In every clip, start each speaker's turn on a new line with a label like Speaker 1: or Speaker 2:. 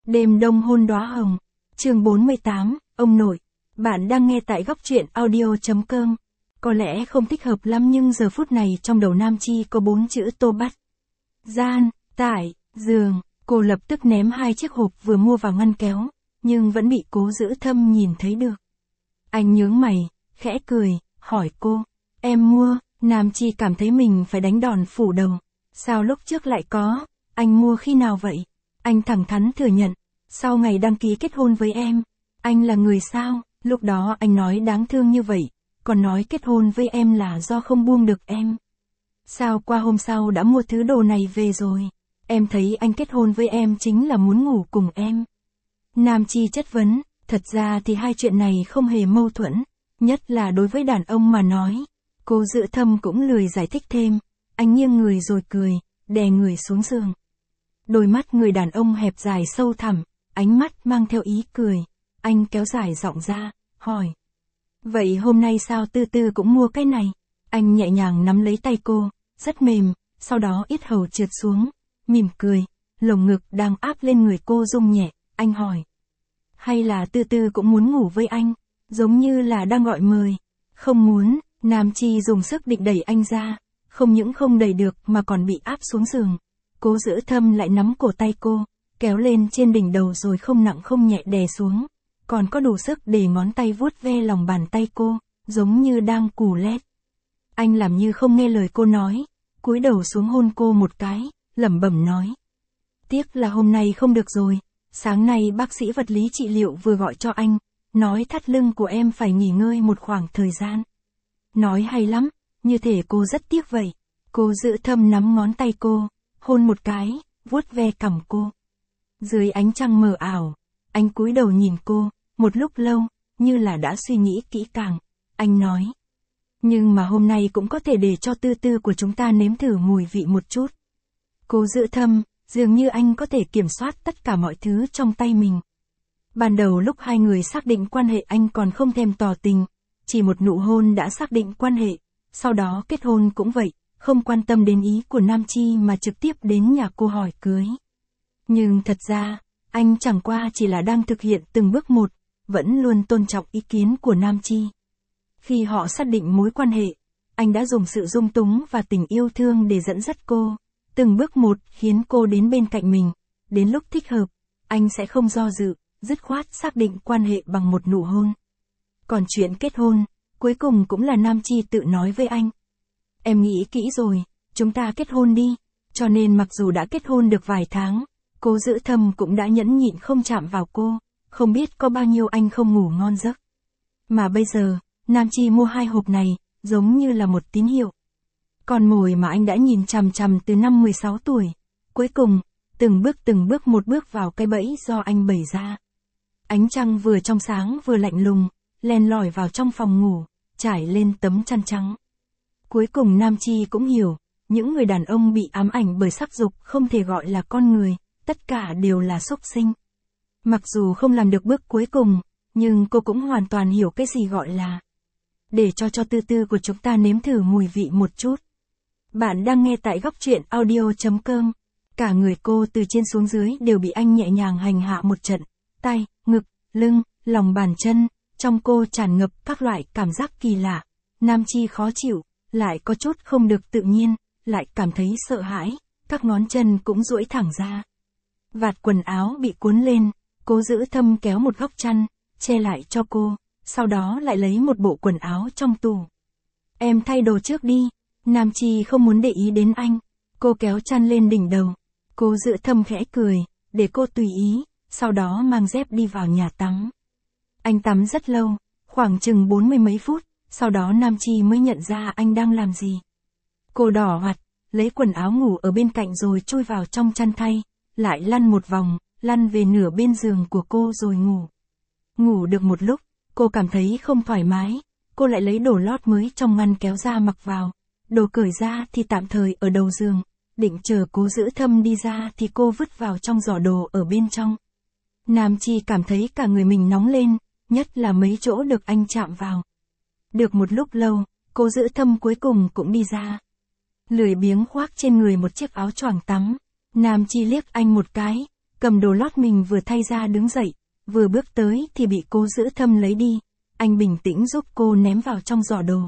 Speaker 1: Đêm đông hôn đóa hồng. Chương 48, ông nội. Bạn đang nghe tại góc truyện audio.com. Có lẽ không thích hợp lắm nhưng giờ phút này trong đầu Nam Chi có 4 chữ tô bắt. Gian, tải, giường. Cô lập tức ném 2 chiếc hộp vừa mua vào ngăn kéo, nhưng vẫn bị Cố Dữ Thâm nhìn thấy được. Anh nhướng mày, khẽ cười, hỏi cô. Em mua? Nam Chi cảm thấy mình phải đánh đòn phủ đầu. Sao lúc trước lại có? Anh mua khi nào vậy? Anh thẳng thắn thừa nhận. Sau ngày đăng ký kết hôn với em. Anh là người sao? Lúc đó anh nói đáng thương như vậy, còn nói kết hôn với em là do không buông được em. Sao qua hôm sau đã mua thứ đồ này về rồi? Em thấy anh kết hôn với em chính là muốn ngủ cùng em. Nam Chi chất vấn, thật ra thì hai chuyện này không hề mâu thuẫn, nhất là đối với đàn ông mà nói. Cố Dữ Thâm cũng lười giải thích thêm, anh nghiêng người rồi cười, đè người xuống giường. Đôi mắt người đàn ông hẹp dài sâu thẳm, ánh mắt mang theo ý cười, anh kéo dài giọng ra, hỏi. Vậy hôm nay sao Tư Tư cũng mua cái này? Anh nhẹ nhàng nắm lấy tay cô, rất mềm, sau đó yết hầu trượt xuống, mỉm cười, lồng ngực đang áp lên người cô rung nhẹ, anh hỏi. Hay là Tư Tư cũng muốn ngủ với anh, giống như là đang gọi mời? Không muốn, Nam Chi dùng sức định đẩy anh ra, không những không đẩy được mà còn bị áp xuống giường. Cố Dữ Thâm lại nắm cổ tay cô, kéo lên trên đỉnh đầu rồi không nặng không nhẹ đè xuống, còn có đủ sức để ngón tay vuốt ve lòng bàn tay cô, giống như đang cù lét. Anh làm như không nghe lời cô nói, cúi đầu xuống hôn cô một cái, lẩm bẩm nói. Tiếc là hôm nay không được rồi, sáng nay bác sĩ vật lý trị liệu vừa gọi cho anh, nói thắt lưng của em phải nghỉ ngơi một khoảng thời gian. Nói hay lắm, như thể cô rất tiếc vậy. Cố Dữ Thâm nắm ngón tay cô, hôn một cái, vuốt ve cằm cô. Dưới ánh trăng mờ ảo, anh cúi đầu nhìn cô, một lúc lâu, như là đã suy nghĩ kỹ càng. Anh nói. Nhưng mà hôm nay cũng có thể để cho Tư Tư của chúng ta nếm thử mùi vị một chút. Cố Dữ Thâm, dường như anh có thể kiểm soát tất cả mọi thứ trong tay mình. Ban đầu lúc hai người xác định quan hệ anh còn không thèm tỏ tình, chỉ một nụ hôn đã xác định quan hệ, sau đó kết hôn cũng vậy, không quan tâm đến ý của Nam Chi mà trực tiếp đến nhà cô hỏi cưới. Nhưng thật ra, anh chẳng qua chỉ là đang thực hiện từng bước một, vẫn luôn tôn trọng ý kiến của Nam Chi. Khi họ xác định mối quan hệ, anh đã dùng sự dung túng và tình yêu thương để dẫn dắt cô, từng bước một khiến cô đến bên cạnh mình, đến lúc thích hợp, anh sẽ không do dự, dứt khoát xác định quan hệ bằng một nụ hôn. Còn chuyện kết hôn, cuối cùng cũng là Nam Chi tự nói với anh. Em nghĩ kỹ rồi, chúng ta kết hôn đi, cho nên mặc dù đã kết hôn được vài tháng, Cố Dữ Thâm cũng đã nhẫn nhịn không chạm vào cô, không biết có bao nhiêu anh không ngủ ngon giấc. Mà bây giờ, Nam Chi mua 2 hộp này, giống như là một tín hiệu. Con mồi mà anh đã nhìn chằm chằm từ năm 16 tuổi, cuối cùng, từng bước một bước vào cái bẫy do anh bày ra. Ánh trăng vừa trong sáng vừa lạnh lùng, len lỏi vào trong phòng ngủ, trải lên tấm chăn trắng. Cuối cùng Nam Chi cũng hiểu, những người đàn ông bị ám ảnh bởi sắc dục không thể gọi là con người, tất cả đều là súc sinh. Mặc dù không làm được bước cuối cùng, nhưng cô cũng hoàn toàn hiểu cái gì gọi là để cho Tư Tư của chúng ta nếm thử mùi vị một chút. Bạn đang nghe tại góc truyện audio.com. Cả người cô từ trên xuống dưới đều bị anh nhẹ nhàng hành hạ một trận, tay, ngực, lưng, lòng bàn chân, trong cô tràn ngập các loại cảm giác kỳ lạ. Nam Chi khó chịu, lại có chút không được tự nhiên, lại cảm thấy sợ hãi, các ngón chân cũng duỗi thẳng ra. Vạt quần áo bị cuốn lên, Cố Dữ Thâm kéo một góc chăn, che lại cho cô, sau đó lại lấy một bộ quần áo trong tủ. Em thay đồ trước đi. Nam Chi không muốn để ý đến anh, cô kéo chăn lên đỉnh đầu. Cố Dữ Thâm khẽ cười, để cô tùy ý, sau đó mang dép đi vào nhà tắm. Anh tắm rất lâu, khoảng chừng 40 mấy phút, sau đó Nam Chi mới nhận ra anh đang làm gì. Cô đỏ mặt, lấy quần áo ngủ ở bên cạnh rồi chui vào trong chăn thay, lại lăn một vòng, lăn về nửa bên giường của cô rồi ngủ. Ngủ được một lúc, cô cảm thấy không thoải mái, cô lại lấy đồ lót mới trong ngăn kéo ra mặc vào. Đồ cởi ra thì tạm thời ở đầu giường, định chờ Cố Dữ Thâm đi ra thì cô vứt vào trong giỏ đồ ở bên trong. Nam Chi cảm thấy cả người mình nóng lên, nhất là mấy chỗ được anh chạm vào. Được một lúc lâu, Cố Dữ Thâm cuối cùng cũng đi ra. Lười biếng khoác trên người một chiếc áo choàng tắm, Nam Chi liếc anh một cái, cầm đồ lót mình vừa thay ra đứng dậy, vừa bước tới thì bị Cố Giữ Thâm lấy đi. Anh bình tĩnh giúp cô ném vào trong giỏ đồ.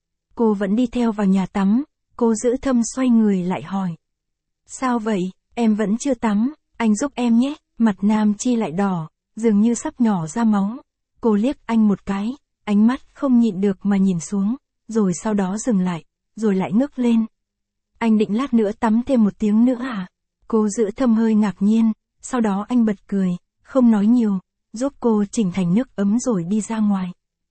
Speaker 1: Cô vẫn đi theo vào nhà tắm, Cố Giữ Thâm xoay người lại hỏi. Sao vậy, em vẫn chưa tắm, anh giúp em nhé. Mặt Nam Chi lại đỏ, dường như sắp nhỏ ra máu. Cô liếc anh một cái, ánh mắt không nhịn được mà nhìn xuống, rồi sau đó dừng lại, rồi lại ngước lên. Anh định lát nữa tắm thêm một tiếng nữa à? Cố Giữ Thâm hơi ngạc nhiên, sau đó anh bật cười, không nói nhiều, giúp cô chỉnh thành nước ấm rồi đi ra ngoài.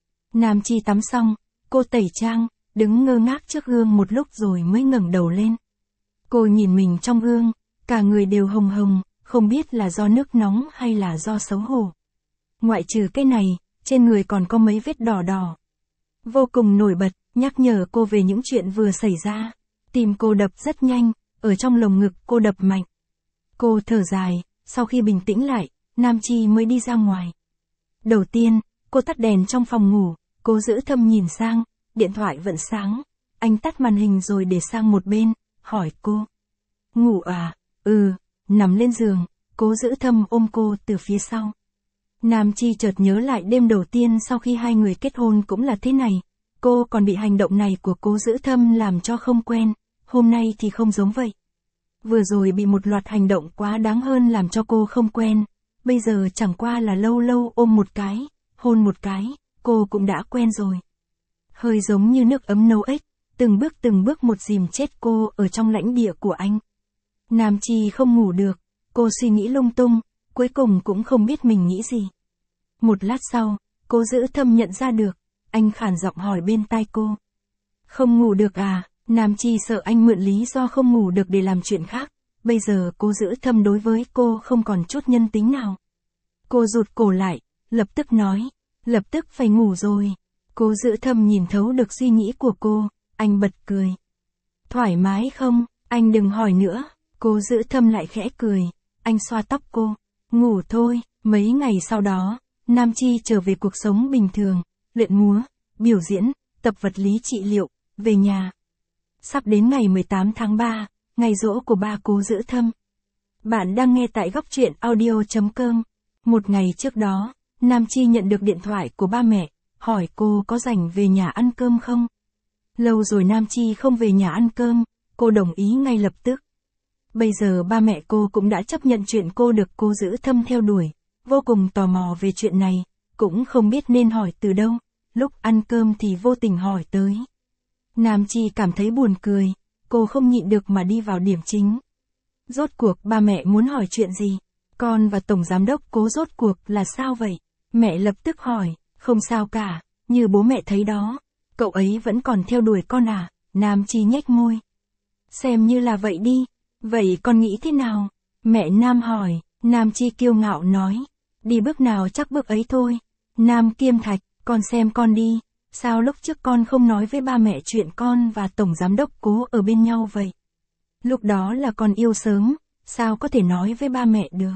Speaker 1: Nam Chi tắm xong, cô tẩy trang, đứng ngơ ngác trước gương một lúc rồi mới ngẩng đầu lên. Cô nhìn mình trong gương, cả người đều hồng hồng, không biết là do nước nóng hay là do xấu hổ. Ngoại trừ cái này, trên người còn có mấy vết đỏ đỏ. Vô cùng nổi bật, nhắc nhở cô về những chuyện vừa xảy ra. Tim cô đập rất nhanh, ở trong lồng ngực cô đập mạnh. Cô thở dài, sau khi bình tĩnh lại, Nam Chi mới đi ra ngoài. Đầu tiên, cô tắt đèn trong phòng ngủ, Cố Giữ Thâm nhìn sang, điện thoại vẫn sáng. Anh tắt màn hình rồi để sang một bên, hỏi cô. Ngủ à? Ừ, nằm lên giường, Cố Giữ Thâm ôm cô từ phía sau. Nam Chi chợt nhớ lại đêm đầu tiên sau khi hai người kết hôn cũng là thế này. Cô còn bị hành động này của Cố Giữ Thâm làm cho không quen, hôm nay thì không giống vậy. Vừa rồi bị một loạt hành động quá đáng hơn làm cho cô không quen, bây giờ chẳng qua là lâu lâu ôm một cái, hôn một cái, cô cũng đã quen rồi. Hơi giống như nước ấm nấu ếch, từng bước một dìm chết cô ở trong lãnh địa của anh. Nam Chi không ngủ được, cô suy nghĩ lung tung, cuối cùng cũng không biết mình nghĩ gì. Một lát sau, Cố Giữ Thâm nhận ra được, anh khản giọng hỏi bên tai cô. Không ngủ được à? Nam Chi sợ anh mượn lý do không ngủ được để làm chuyện khác, bây giờ Cố Giữ Thâm đối với cô không còn chút nhân tính nào. Cô rụt cổ lại, lập tức nói, lập tức phải ngủ rồi. Cố Giữ Thâm nhìn thấu được suy nghĩ của cô, anh bật cười. Thoải mái không? Anh đừng hỏi nữa. Cố Giữ Thâm lại khẽ cười, anh xoa tóc cô. Ngủ thôi. Mấy ngày sau đó, Nam Chi trở về cuộc sống bình thường, luyện múa, biểu diễn, tập vật lý trị liệu, về nhà. Sắp đến ngày 18 tháng 3, ngày giỗ của ba Cố Giữ Thâm. Bạn đang nghe tại góc truyện audio.com. Một ngày trước đó, Nam Chi nhận được điện thoại của ba mẹ, hỏi cô có rảnh về nhà ăn cơm không? Lâu rồi Nam Chi không về nhà ăn cơm, cô đồng ý ngay lập tức. Bây giờ ba mẹ cô cũng đã chấp nhận chuyện cô được Cố Giữ Thâm theo đuổi, vô cùng tò mò về chuyện này, cũng không biết nên hỏi từ đâu, lúc ăn cơm thì vô tình hỏi tới. Nam Chi cảm thấy buồn cười, cô không nhịn được mà đi vào điểm chính. Rốt cuộc ba mẹ muốn hỏi chuyện gì? Con và Tổng Giám đốc Cố rốt cuộc là sao vậy? Mẹ lập tức hỏi, không sao cả, như bố mẹ thấy đó, cậu ấy vẫn còn theo đuổi con à? Nam Chi nhếch môi. Xem như là vậy đi, vậy con nghĩ thế nào? Mẹ Nam hỏi, Nam Chi kiêu ngạo nói, đi bước nào chắc bước ấy thôi. Nam Kiêm Thạch, con xem con đi, sao lúc trước con không nói với ba mẹ chuyện con và Tổng Giám đốc Cố ở bên nhau vậy? Lúc đó là con yêu sớm, sao có thể nói với ba mẹ được?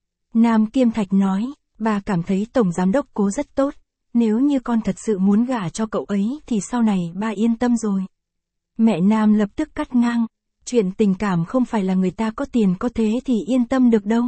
Speaker 1: Nam Kiêm Thạch nói, bà cảm thấy Tổng Giám đốc Cố rất tốt, nếu như con thật sự muốn gả cho cậu ấy thì sau này ba yên tâm rồi. Mẹ Nam lập tức cắt ngang, chuyện tình cảm không phải là người ta có tiền có thế thì yên tâm được đâu.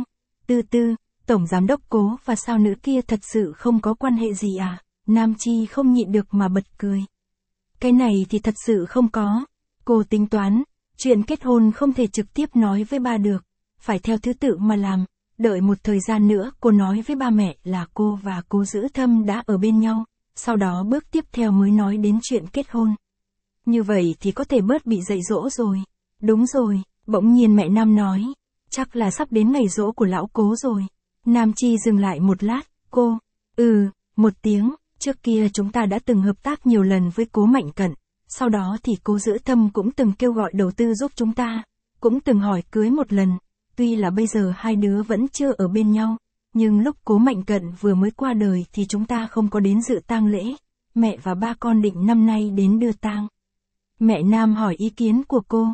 Speaker 1: Tổng Giám đốc Cố và sao nữ kia thật sự không có quan hệ gì à? Nam Chi không nhịn được mà bật cười. Cái này thì thật sự không có. Cô tính toán, chuyện kết hôn không thể trực tiếp nói với ba được, phải theo thứ tự mà làm. Đợi một thời gian nữa cô nói với ba mẹ là cô và Cố Giữ Thâm đã ở bên nhau, sau đó bước tiếp theo mới nói đến chuyện kết hôn. Như vậy thì có thể bớt bị dạy dỗ rồi. Đúng rồi, bỗng nhiên mẹ Nam nói, chắc là sắp đến ngày giỗ của lão Cố rồi. Nam Chi dừng lại một lát, cô, một tiếng, trước kia chúng ta đã từng hợp tác nhiều lần với Cố Mạnh Cận, sau đó thì Cố Giữ Thâm cũng từng kêu gọi đầu tư giúp chúng ta, cũng từng hỏi cưới một lần, tuy là bây giờ hai đứa vẫn chưa ở bên nhau, nhưng lúc Cố Mạnh Cận vừa mới qua đời thì chúng ta không có đến dự tang lễ, mẹ và ba con định năm nay đến đưa tang. Mẹ Nam hỏi ý kiến của cô,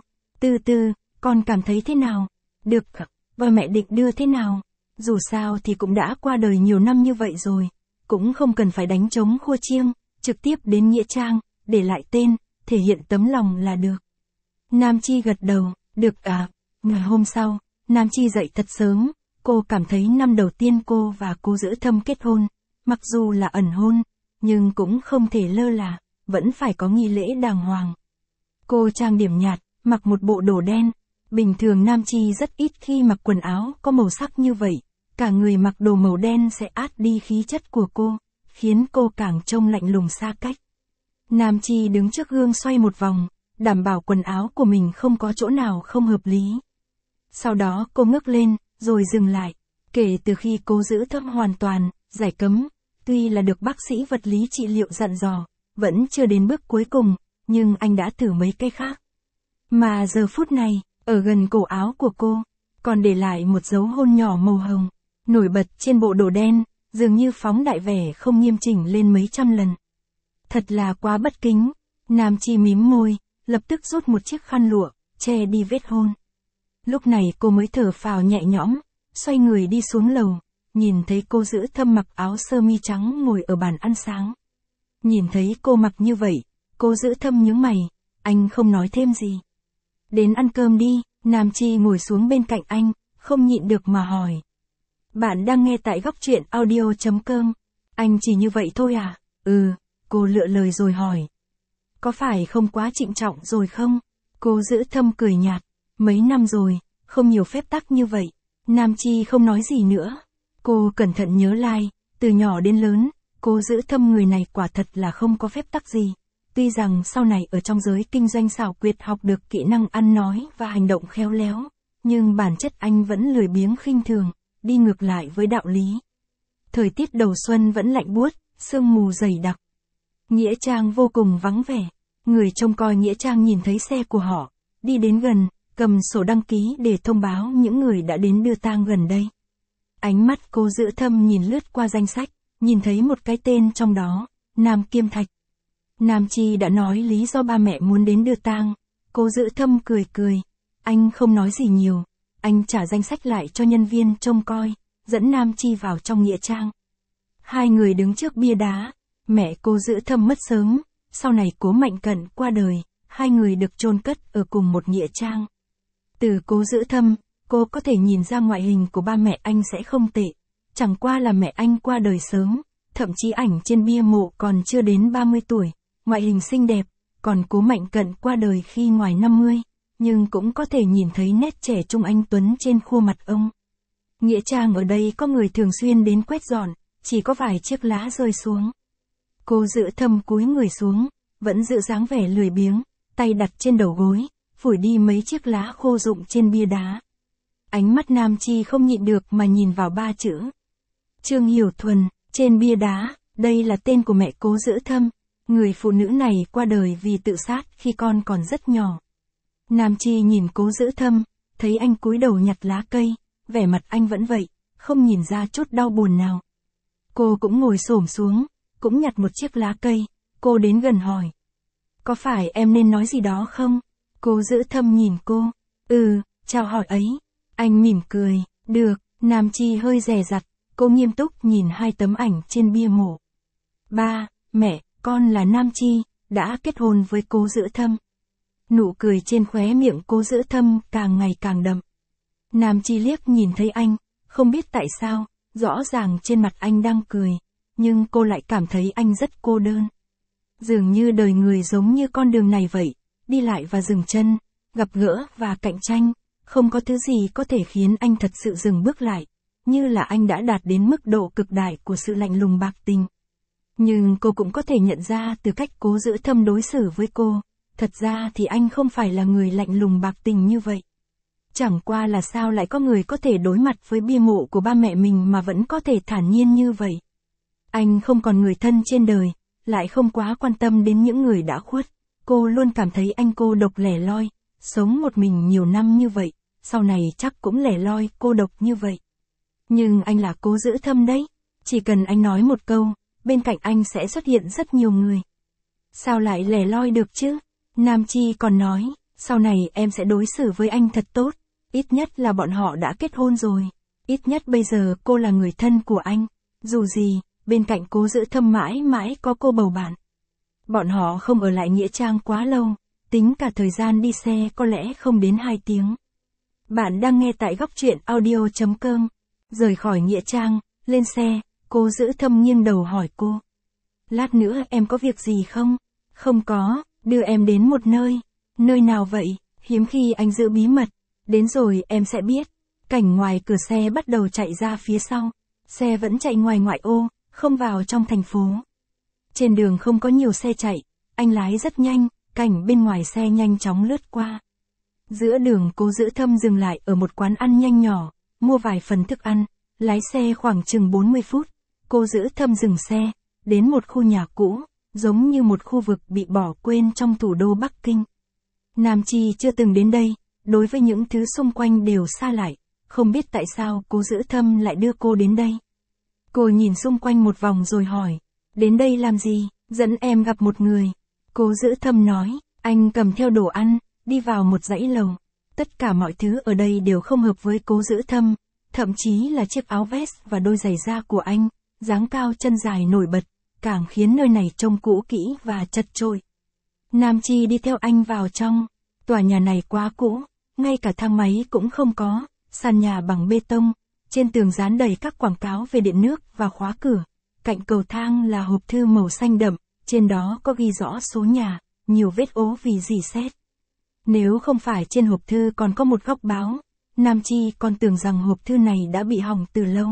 Speaker 1: con cảm thấy thế nào? Được, và mẹ định đưa thế nào? Dù sao thì cũng đã qua đời nhiều năm như vậy rồi, cũng không cần phải đánh trống khua chiêng, trực tiếp đến nghĩa trang, để lại tên, thể hiện tấm lòng là được. Nam Chi gật đầu, được à. Ngày hôm sau, Nam Chi dậy thật sớm, Cô cảm thấy năm đầu tiên cô và cô Giữ Thâm kết hôn, mặc dù là ẩn hôn, nhưng cũng không thể lơ là, vẫn phải có nghi lễ đàng hoàng. Cô trang điểm nhạt, mặc một bộ đồ đen. Bình thường Nam Chi rất ít khi mặc quần áo có màu sắc như vậy, cả người mặc đồ màu đen sẽ át đi khí chất của cô, khiến cô càng trông lạnh lùng xa cách. Nam Chi đứng trước gương xoay một vòng, đảm bảo quần áo của mình không có chỗ nào không hợp lý. Sau đó cô ngước lên, rồi dừng lại. Kể từ khi cô Giữ Thâm hoàn toàn giải cấm, tuy là được bác sĩ vật lý trị liệu dặn dò, vẫn chưa đến bước cuối cùng, nhưng anh đã thử mấy cái khác. Mà giờ phút này, ở gần cổ áo của cô, còn để lại một dấu hôn nhỏ màu hồng, nổi bật trên bộ đồ đen, dường như phóng đại vẻ không nghiêm chỉnh lên mấy trăm lần. Thật là quá bất kính. Nam Chi mím môi, lập tức rút một chiếc khăn lụa, che đi vết hôn. Lúc này cô mới thở phào nhẹ nhõm, xoay người đi xuống lầu, nhìn thấy cô Giữ Thâm mặc áo sơ mi trắng ngồi ở bàn ăn sáng. Nhìn thấy cô mặc như vậy, cô Giữ Thâm nhướng mày, anh không nói thêm gì. Đến ăn cơm đi, Nam Chi ngồi xuống bên cạnh anh, không nhịn được mà hỏi. Bạn đang nghe tại góc truyện audio.com. Anh chỉ như vậy thôi à? Cô lựa lời rồi hỏi. Có phải không quá trịnh trọng rồi không? Cô Giữ Thâm cười nhạt. Mấy năm rồi, không nhiều phép tắc như vậy. Nam Chi không nói gì nữa. Cô cẩn thận nhớ lại, từ nhỏ đến lớn, cô Giữ Thâm người này quả thật là không có phép tắc gì. Tuy rằng sau này ở trong giới kinh doanh xảo quyệt học được kỹ năng ăn nói và hành động khéo léo, nhưng bản chất anh vẫn lười biếng khinh thường, đi ngược lại với đạo lý. Thời tiết đầu xuân vẫn lạnh buốt, sương mù dày đặc. Nghĩa trang vô cùng vắng vẻ. Người trông coi nghĩa trang nhìn thấy xe của họ, đi đến gần, cầm sổ đăng ký để thông báo những người đã đến đưa tang gần đây. Ánh mắt cô Giữ Thâm nhìn lướt qua danh sách, nhìn thấy một cái tên trong đó, Nam Kiêm Thạch. Nam Chi đã nói lý do ba mẹ muốn đến đưa tang. Cô Giữ Thâm cười cười. Anh không nói gì nhiều. Anh trả danh sách lại cho nhân viên trông coi, dẫn Nam Chi vào trong nghĩa trang. Hai người đứng trước bia đá. Mẹ cô Giữ Thâm mất sớm, sau này Cố Mạnh Cận qua đời, hai người được chôn cất ở cùng một nghĩa trang. Từ cô Giữ Thâm, cô có thể nhìn ra ngoại hình của ba mẹ anh sẽ không tệ. Chẳng qua là mẹ anh qua đời sớm, thậm chí ảnh trên bia mộ còn chưa đến 30 tuổi. Ngoại hình xinh đẹp, còn Cố Mạnh Cận qua đời khi ngoài 50, nhưng cũng có thể nhìn thấy nét trẻ trung anh tuấn trên khuôn mặt ông. Nghĩa trang ở đây có người thường xuyên đến quét dọn, chỉ có vài chiếc lá rơi xuống. Cô Giữ Thâm cúi người xuống, vẫn giữ dáng vẻ lười biếng, tay đặt trên đầu gối, phủi đi mấy chiếc lá khô rụng trên bia đá. Ánh mắt Nam Chi không nhịn được mà nhìn vào ba chữ. Trương Hiểu Thuần, trên bia đá, đây là tên của mẹ Cố Giữ Thâm. Người phụ nữ này qua đời vì tự sát khi con còn rất nhỏ. Nam Chi nhìn Cố Giữ Thâm, thấy anh cúi đầu nhặt lá cây, vẻ mặt anh vẫn vậy, không nhìn ra chút đau buồn nào. Cô cũng ngồi xổm xuống, cũng nhặt một chiếc lá cây, cô đến gần hỏi. Có phải em nên nói gì đó không? Cố Giữ Thâm nhìn cô. Chào hỏi ấy. Anh mỉm cười. Được. Nam Chi hơi dè dặt, cô nghiêm túc nhìn hai tấm ảnh trên bia mộ. Ba, mẹ, con là Nam Chi, đã kết hôn với Cố Giữ Thâm. Nụ cười trên khóe miệng Cố Giữ Thâm càng ngày càng đậm. Nam Chi liếc nhìn thấy anh, không biết tại sao, rõ ràng trên mặt anh đang cười, nhưng cô lại cảm thấy anh rất cô đơn. Dường như đời người giống như con đường này vậy, đi lại và dừng chân, gặp gỡ và cạnh tranh, không có thứ gì có thể khiến anh thật sự dừng bước lại, như là anh đã đạt đến mức độ cực đại của sự lạnh lùng bạc tình. Nhưng cô cũng có thể nhận ra từ cách Cố Giữ Thâm đối xử với cô, thật ra thì anh không phải là người lạnh lùng bạc tình như vậy. Chẳng qua là sao lại có người có thể đối mặt với bia mộ của ba mẹ mình mà vẫn có thể thản nhiên như vậy. Anh không còn người thân trên đời, lại không quá quan tâm đến những người đã khuất. Cô luôn cảm thấy anh cô độc lẻ loi, sống một mình nhiều năm như vậy, sau này chắc cũng lẻ loi cô độc như vậy. Nhưng anh là Cố Giữ Thâm đấy, chỉ cần anh nói một câu, bên cạnh anh sẽ xuất hiện rất nhiều người. Sao lại lẻ loi được chứ? Nam Chi còn nói, sau này em sẽ đối xử với anh thật tốt, ít nhất là bọn họ đã kết hôn rồi, ít nhất bây giờ cô là người thân của anh, dù gì, bên cạnh Cố Giữ Thâm mãi mãi có cô bầu bạn. Bọn họ không ở lại nghĩa trang quá lâu, tính cả thời gian đi xe có lẽ không đến 2 tiếng. Bạn đang nghe tại góc truyện audio.com. Rời khỏi Nghĩa Trang, lên xe, Cố Giữ Thâm nghiêng đầu hỏi cô. Lát nữa em có việc gì không? Không có, đưa em đến một nơi. Nơi nào vậy? Hiếm khi anh giữ bí mật. Đến rồi em sẽ biết. Cảnh ngoài cửa xe bắt đầu chạy ra phía sau. Xe vẫn chạy ngoài ngoại ô, không vào trong thành phố. Trên đường không có nhiều xe chạy, anh lái rất nhanh, cảnh bên ngoài xe nhanh chóng lướt qua. Giữa đường Cố Giữ Thâm dừng lại ở một quán ăn nhanh nhỏ, mua vài phần thức ăn, lái xe khoảng chừng 40 phút. Cố Giữ Thâm dừng xe, đến một khu nhà cũ, giống như một khu vực bị bỏ quên trong thủ đô Bắc Kinh. Nam Chi chưa từng đến đây, đối với những thứ xung quanh đều xa lạ, không biết tại sao Cố Giữ Thâm lại đưa cô đến đây. Cô nhìn xung quanh một vòng rồi hỏi, đến đây làm gì? Dẫn em gặp một người. Cố Giữ Thâm nói, anh cầm theo đồ ăn, đi vào một dãy lầu. Tất cả mọi thứ ở đây đều không hợp với Cố Giữ Thâm, thậm chí là chiếc áo vest và đôi giày da của anh, dáng cao chân dài nổi bật, càng khiến nơi này trông cũ kỹ và chật chội. Nam Chi đi theo anh vào trong. Tòa nhà này quá cũ, ngay cả thang máy cũng không có, sàn nhà bằng bê tông, trên tường dán đầy các quảng cáo về điện nước và khóa cửa. Cạnh cầu thang là hộp thư màu xanh đậm, trên đó có ghi rõ số nhà, nhiều vết ố vì rỉ sét. Nếu không phải trên hộp thư còn có một góc báo, Nam Chi còn tưởng rằng hộp thư này đã bị hỏng từ lâu.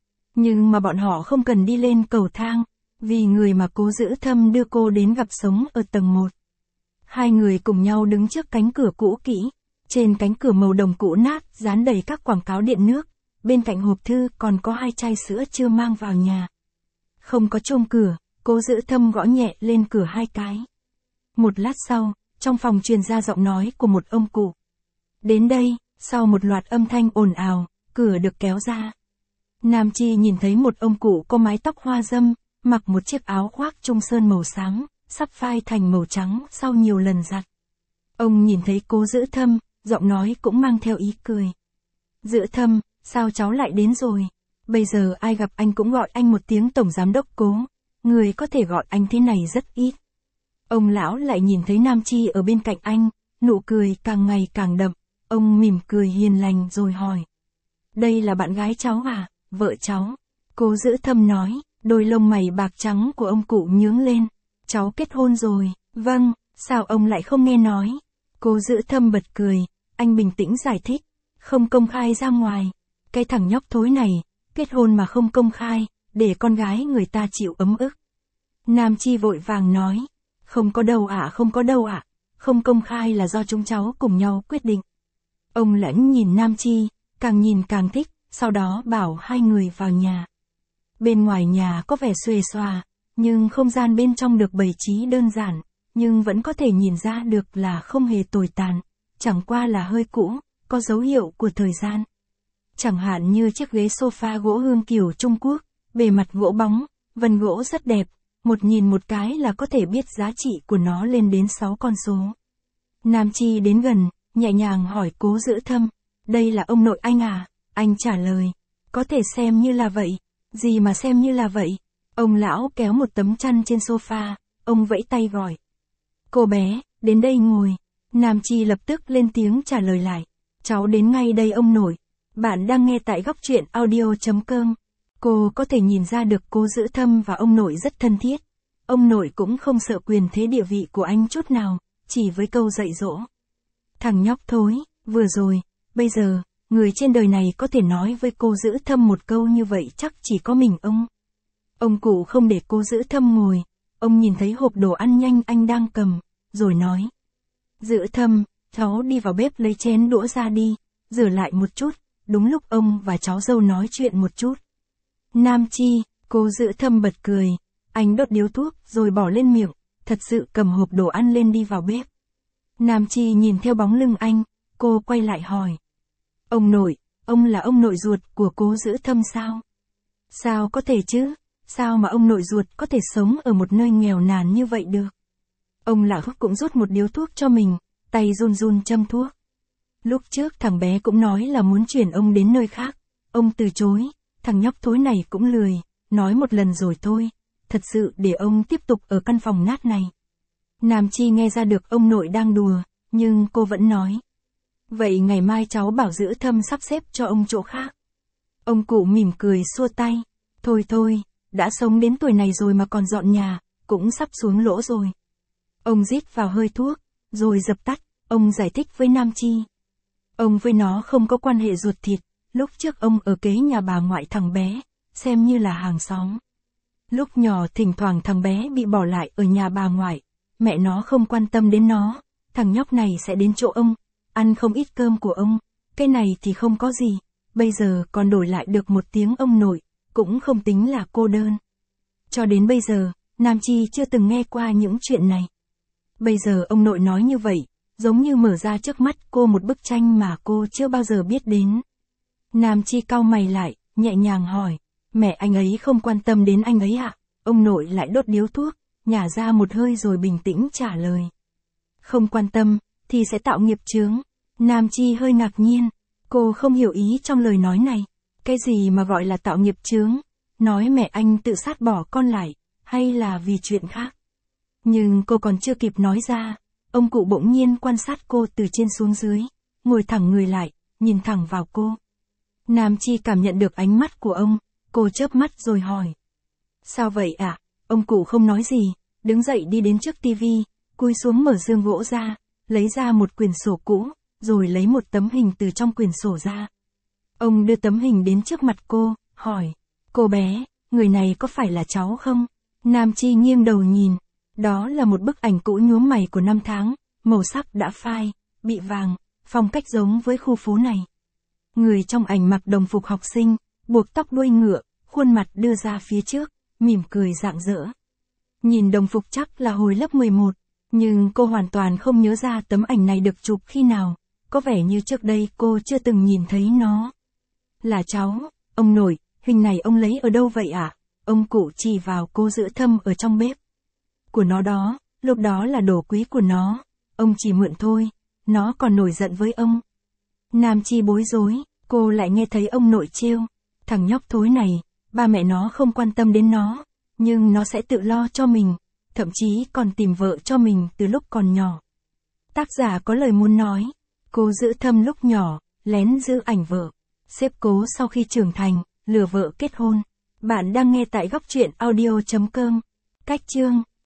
Speaker 1: Nhưng mà bọn họ không cần đi lên cầu thang, vì người mà Cố Giữ Thâm đưa cô đến gặp sống ở tầng 1. Hai người cùng nhau đứng trước cánh cửa cũ kỹ, trên cánh cửa màu đồng cũ nát dán đầy các quảng cáo điện nước, bên cạnh hộp thư còn có 2 chai sữa chưa mang vào nhà. Không có chuông cửa, Cố Giữ Thâm gõ nhẹ lên cửa 2 cái. Một lát sau, trong phòng truyền ra giọng nói của một ông cụ. Đến đây, sau một loạt âm thanh ồn ào, cửa được kéo ra. Nam Chi nhìn thấy một ông cụ có mái tóc hoa râm, mặc một chiếc áo khoác trung sơn màu sáng, sắp phai thành màu trắng sau nhiều lần giặt. Ông nhìn thấy Cố Giữ Thâm, giọng nói cũng mang theo ý cười. Giữ Thâm, sao cháu lại đến rồi? Bây giờ ai gặp anh cũng gọi anh một tiếng tổng giám đốc Cố. Người có thể gọi anh thế này rất ít. Ông lão lại nhìn thấy Nam Chi ở bên cạnh anh, nụ cười càng ngày càng đậm. Ông mỉm cười hiền lành rồi hỏi. Đây là bạn gái cháu à, vợ cháu? Cố Giữ Thâm nói, đôi lông mày bạc trắng của ông cụ nhướng lên. Cháu kết hôn rồi, vâng, sao ông lại không nghe nói? Cố Giữ Thâm bật cười, anh bình tĩnh giải thích, không công khai ra ngoài. Cái thằng nhóc thối này, kết hôn mà không công khai, để con gái người ta chịu ấm ức. Nam Chi vội vàng nói, không có đâu ạ, không có đâu ạ, không công khai là do chúng cháu cùng nhau quyết định. Ông Lãnh nhìn Nam Chi, càng nhìn càng thích, sau đó bảo hai người vào nhà. Bên ngoài nhà có vẻ xuề xòa, nhưng không gian bên trong được bày trí đơn giản, nhưng vẫn có thể nhìn ra được là không hề tồi tàn, chẳng qua là hơi cũ, có dấu hiệu của thời gian. Chẳng hạn như chiếc ghế sofa gỗ hương kiểu Trung Quốc, bề mặt gỗ bóng, vân gỗ rất đẹp, một nhìn một cái là có thể biết giá trị của nó lên đến 6 con số. Nam Chi đến gần, nhẹ nhàng hỏi Cố Giữ Thâm, đây là ông nội anh à? Anh trả lời, có thể xem như là vậy. Gì mà xem như là vậy? Ông lão kéo một tấm chăn trên sofa, ông vẫy tay gọi. Cô bé, đến đây ngồi. Nam Chi lập tức lên tiếng trả lời lại. Cháu đến ngay đây ông nội. Bạn đang nghe tại góc truyện audio.com. Cô có thể nhìn ra được Cố Giữ Thâm và ông nội rất thân thiết. Ông nội cũng không sợ quyền thế địa vị của anh chút nào, chỉ với câu dạy dỗ. Thằng nhóc thối, vừa rồi, bây giờ, người trên đời này có thể nói với Cố Giữ Thâm một câu như vậy chắc chỉ có mình ông. Ông cụ không để Cố Giữ Thâm ngồi, ông nhìn thấy hộp đồ ăn nhanh anh đang cầm, rồi nói. Giữ Thâm, cháu đi vào bếp lấy chén đũa ra đi, rửa lại một chút, đúng lúc ông và cháu dâu nói chuyện một chút. Nam Chi, Cố Giữ Thâm bật cười, anh đốt điếu thuốc rồi bỏ lên miệng, thật sự cầm hộp đồ ăn lên đi vào bếp. Nam Chi nhìn theo bóng lưng anh, cô quay lại hỏi. Ông nội, ông là ông nội ruột của Cố Giữ Thâm sao? Sao có thể chứ? Sao mà ông nội ruột có thể sống ở một nơi nghèo nàn như vậy được? Ông Lã Húc cũng rút một điếu thuốc cho mình, tay run run châm thuốc. Lúc trước thằng bé cũng nói là muốn chuyển ông đến nơi khác. Ông từ chối, thằng nhóc thối này cũng lười, nói một lần rồi thôi. Thật sự để ông tiếp tục ở căn phòng nát này. Nam Chi nghe ra được ông nội đang đùa, nhưng cô vẫn nói. Vậy ngày mai cháu bảo Giữ Thâm sắp xếp cho ông chỗ khác. Ông cụ mỉm cười xua tay. Thôi thôi, đã sống đến tuổi này rồi mà còn dọn nhà, cũng sắp xuống lỗ rồi. Ông rít vào hơi thuốc, rồi dập tắt, ông giải thích với Nam Chi. Ông với nó không có quan hệ ruột thịt, lúc trước ông ở kế nhà bà ngoại thằng bé, xem như là hàng xóm. Lúc nhỏ thỉnh thoảng thằng bé bị bỏ lại ở nhà bà ngoại, mẹ nó không quan tâm đến nó, thằng nhóc này sẽ đến chỗ ông, ăn không ít cơm của ông, cái này thì không có gì, bây giờ còn đổi lại được một tiếng ông nội, cũng không tính là cô đơn. Cho đến bây giờ, Nam Chi chưa từng nghe qua những chuyện này. Bây giờ ông nội nói như vậy, giống như mở ra trước mắt cô một bức tranh mà cô chưa bao giờ biết đến. Nam Chi cau mày lại, nhẹ nhàng hỏi, mẹ anh ấy không quan tâm đến anh ấy ạ? Ông nội lại đốt điếu thuốc, nhả ra một hơi rồi bình tĩnh trả lời. Không quan tâm, thì sẽ tạo nghiệp chướng. Nam Chi hơi ngạc nhiên, cô không hiểu ý trong lời nói này. Cái gì mà gọi là tạo nghiệp chướng? Nói mẹ anh tự sát bỏ con lại, hay là vì chuyện khác? Nhưng cô còn chưa kịp nói ra, ông cụ bỗng nhiên quan sát cô từ trên xuống dưới, ngồi thẳng người lại, nhìn thẳng vào cô. Nam Chi cảm nhận được ánh mắt của ông, cô chớp mắt rồi hỏi. Sao vậy ạ? Ông cụ không nói gì, đứng dậy đi đến trước tivi, cúi xuống mở giường gỗ ra, lấy ra một quyển sổ cũ, rồi lấy một tấm hình từ trong quyển sổ ra. Ông đưa tấm hình đến trước mặt cô, hỏi, cô bé, người này có phải là cháu không? Nam Chi nghiêng đầu nhìn, đó là một bức ảnh cũ nhuốm mày của năm tháng, màu sắc đã phai, bị vàng, phong cách giống với khu phố này. Người trong ảnh mặc đồng phục học sinh, buộc tóc đuôi ngựa, khuôn mặt đưa ra phía trước, mỉm cười rạng rỡ. Nhìn đồng phục chắc là hồi lớp 11, nhưng cô hoàn toàn không nhớ ra tấm ảnh này được chụp khi nào, có vẻ như trước đây cô chưa từng nhìn thấy nó. Là cháu, ông nội, hình này ông lấy ở đâu vậy ạ? Ông cụ chỉ vào cô giữ thâm ở trong bếp. Của nó đó, lúc đó là đồ quý của nó, ông chỉ mượn thôi, nó còn nổi giận với ông. Nam Chi bối rối, cô lại nghe thấy ông nội trêu, thằng nhóc thối này, ba mẹ nó không quan tâm đến nó, nhưng nó sẽ tự lo cho mình, thậm chí còn tìm vợ cho mình từ lúc còn nhỏ. Tác giả có lời muốn nói, cô giữ thâm lúc nhỏ, lén giữ ảnh vợ, xếp cố sau khi trưởng thành, lừa vợ kết hôn. Bạn đang nghe tại góc truyện audio.com. Cách chương